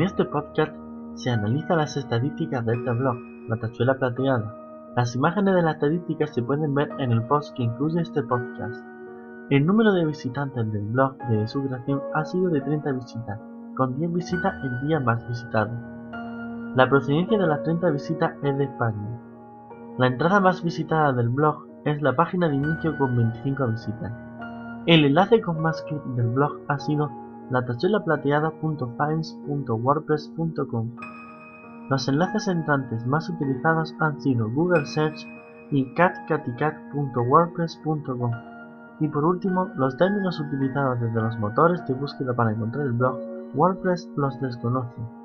En este podcast se analizan las estadísticas de este blog, La Tachuela Plateada. Las imágenes de las estadísticas se pueden ver en el post que incluye este podcast. El número de visitantes del blog desde su creación ha sido de 30 visitas, con 10 visitas el día más visitado. La procedencia de las 30 visitas es de España. La entrada más visitada del blog es la página de inicio con 25 visitas. El enlace con más clics del blog ha sido latachuelaplateada.files.wordpress.com. Los enlaces entrantes más utilizados han sido Google Search y catcaticat.wordpress.com. Y por último, los términos utilizados desde los motores de búsqueda para encontrar el blog, WordPress los desconoce.